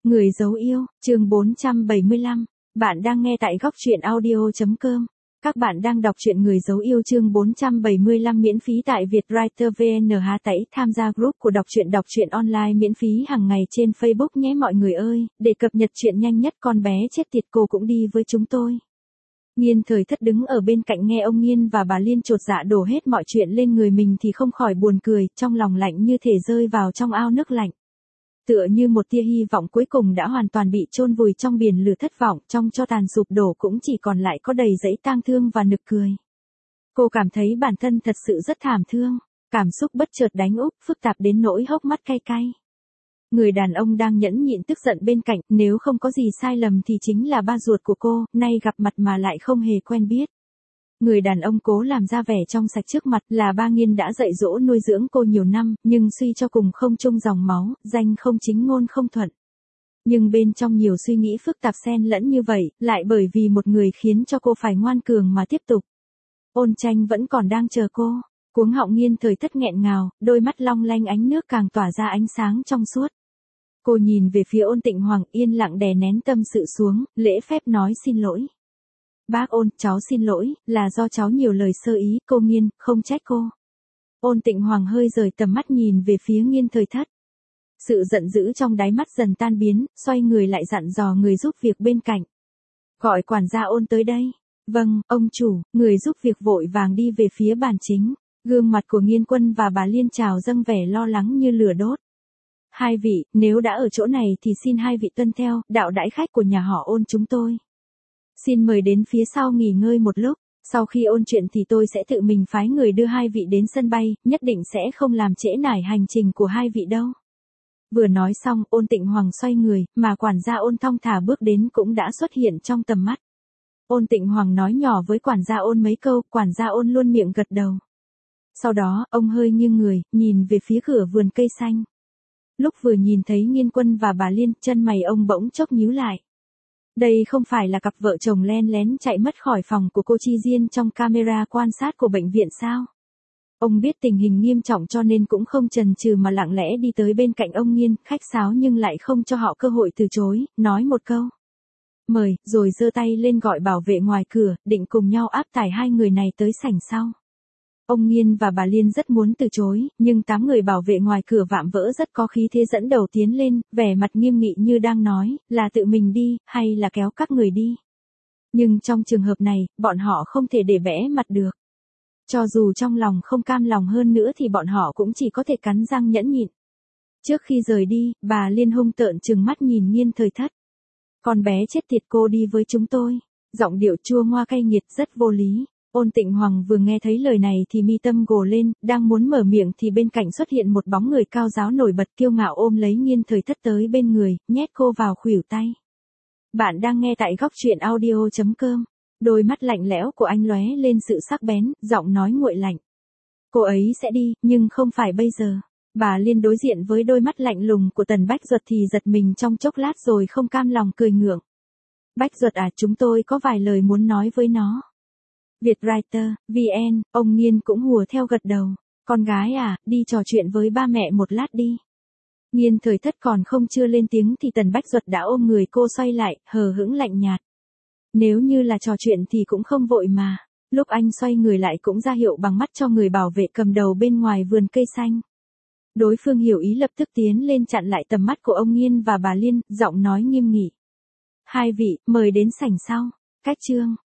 Người dấu yêu, chương 475. Bạn đang nghe tại góc truyện audio.com. Các bạn đang đọc truyện Người dấu yêu chương 475 miễn phí tại Vietwriter VN. Hãy tham gia group của đọc truyện online miễn phí hàng ngày trên Facebook nhé mọi người ơi, để cập nhật chuyện nhanh nhất. Con bé chết tiệt cô cũng đi với chúng tôi. Nghiên Thời Thất đứng ở bên cạnh nghe ông Nghiên và bà Liên chột dạ đổ hết mọi chuyện lên người mình thì không khỏi buồn cười, trong lòng lạnh như thể rơi vào trong ao nước lạnh. Tựa như một tia hy vọng cuối cùng đã hoàn toàn bị chôn vùi trong biển lửa thất vọng, trong tro tàn sụp đổ cũng chỉ còn lại có đầy dẫy tang thương và nực cười. Cô cảm thấy bản thân thật sự rất thảm thương, cảm xúc bất chợt đánh úp, phức tạp đến nỗi hốc mắt cay cay. Người đàn ông đang nhẫn nhịn tức giận bên cạnh, nếu không có gì sai lầm thì chính là ba ruột của cô, nay gặp mặt mà lại không hề quen biết. Người đàn ông cố làm ra vẻ trong sạch trước mặt, là ba Nghiên đã dạy dỗ nuôi dưỡng cô nhiều năm, nhưng suy cho cùng không chung dòng máu, danh không chính ngôn không thuận. Nhưng bên trong nhiều suy nghĩ phức tạp xen lẫn như vậy, lại bởi vì một người khiến cho cô phải ngoan cường mà tiếp tục. Ôn Tranh vẫn còn đang chờ cô. Cuống họng Nghiên Thời Thất nghẹn ngào, đôi mắt long lanh ánh nước càng tỏa ra ánh sáng trong suốt. Cô nhìn về phía Ôn Tịnh Hoàng, yên lặng đè nén tâm sự xuống, lễ phép nói xin lỗi. Bác Ôn, cháu xin lỗi, là do cháu nhiều lời sơ ý, cô Nghiên, không trách cô. Ôn Tịnh Hoàng hơi rời tầm mắt nhìn về phía Nghiên Thời Thất. Sự giận dữ trong đáy mắt dần tan biến, xoay người lại dặn dò người giúp việc bên cạnh. Gọi quản gia Ôn tới đây. Vâng, ông chủ. Người giúp việc vội vàng đi về phía bàn chính. Gương mặt của Nghiên Quân và bà Liên trào dâng vẻ lo lắng như lửa đốt. Hai vị, nếu đã ở chỗ này thì xin hai vị tuân theo đạo đãi khách của nhà họ Ôn chúng tôi. Xin mời đến phía sau nghỉ ngơi một lúc, sau khi ôn chuyện thì tôi sẽ tự mình phái người đưa hai vị đến sân bay, nhất định sẽ không làm trễ nải hành trình của hai vị đâu. Vừa nói xong, Ôn Tịnh Hoàng xoay người, mà quản gia Ôn thong thả bước đến cũng đã xuất hiện trong tầm mắt. Ôn Tịnh Hoàng nói nhỏ với quản gia Ôn mấy câu, quản gia Ôn luôn miệng gật đầu. Sau đó, ông hơi nghiêng người, nhìn về phía cửa vườn cây xanh. Lúc vừa nhìn thấy Nghiên Quân và bà Liên, chân mày ông bỗng chốc nhíu lại. Đây không phải là cặp vợ chồng len lén chạy mất khỏi phòng của cô Chi Diên trong camera quan sát của bệnh viện sao? Ông biết tình hình nghiêm trọng cho nên cũng không chần chừ mà lặng lẽ đi tới bên cạnh ông Nghiên, khách sáo nhưng lại không cho họ cơ hội từ chối, nói một câu. Mời, rồi giơ tay lên gọi bảo vệ ngoài cửa, định cùng nhau áp tải hai người này tới sảnh sau. Ông Nghiên và bà Liên rất muốn từ chối, nhưng 8 người bảo vệ ngoài cửa vạm vỡ rất có khí thế dẫn đầu tiến lên, vẻ mặt nghiêm nghị như đang nói, là tự mình đi, hay là kéo các người đi. Nhưng trong trường hợp này, bọn họ không thể để bẽ mặt được. Cho dù trong lòng không cam lòng hơn nữa thì bọn họ cũng chỉ có thể cắn răng nhẫn nhịn. Trước khi rời đi, bà Liên hung tợn trừng mắt nhìn Nghiên Thời Thất. Con bé chết tiệt, cô đi với chúng tôi. Giọng điệu chua ngoa cay nghiệt rất vô lý. Ôn Tịnh Hoàng vừa nghe thấy lời này thì mi tâm gồ lên, đang muốn mở miệng thì bên cạnh xuất hiện một bóng người cao ráo nổi bật kiêu ngạo ôm lấy Nghiên Thời Thất tới bên người, nhét cô vào khuỷu tay. Bạn đang nghe tại góc truyện audio.com. Đôi mắt lạnh lẽo của anh lóe lên sự sắc bén, giọng nói nguội lạnh. Cô ấy sẽ đi, nhưng không phải bây giờ. Bà Liên đối diện với đôi mắt lạnh lùng của Tần Bách Duật thì giật mình trong chốc lát rồi không cam lòng cười ngượng. Bách Duật à, chúng tôi có vài lời muốn nói với nó. Vietwriter, VN, ông Nghiên cũng hùa theo gật đầu. Con gái à, đi trò chuyện với ba mẹ một lát đi. Nghiên Thời Thất còn không chưa lên tiếng thì Tần Bách Duật đã ôm người cô xoay lại, hờ hững lạnh nhạt. Nếu như là trò chuyện thì cũng không vội mà. Lúc anh xoay người lại cũng ra hiệu bằng mắt cho người bảo vệ cầm đầu bên ngoài vườn cây xanh. Đối phương hiểu ý lập tức tiến lên chặn lại tầm mắt của ông Nghiên và bà Liên, giọng nói nghiêm nghị. Hai vị, mời đến sảnh sau. Cách chương.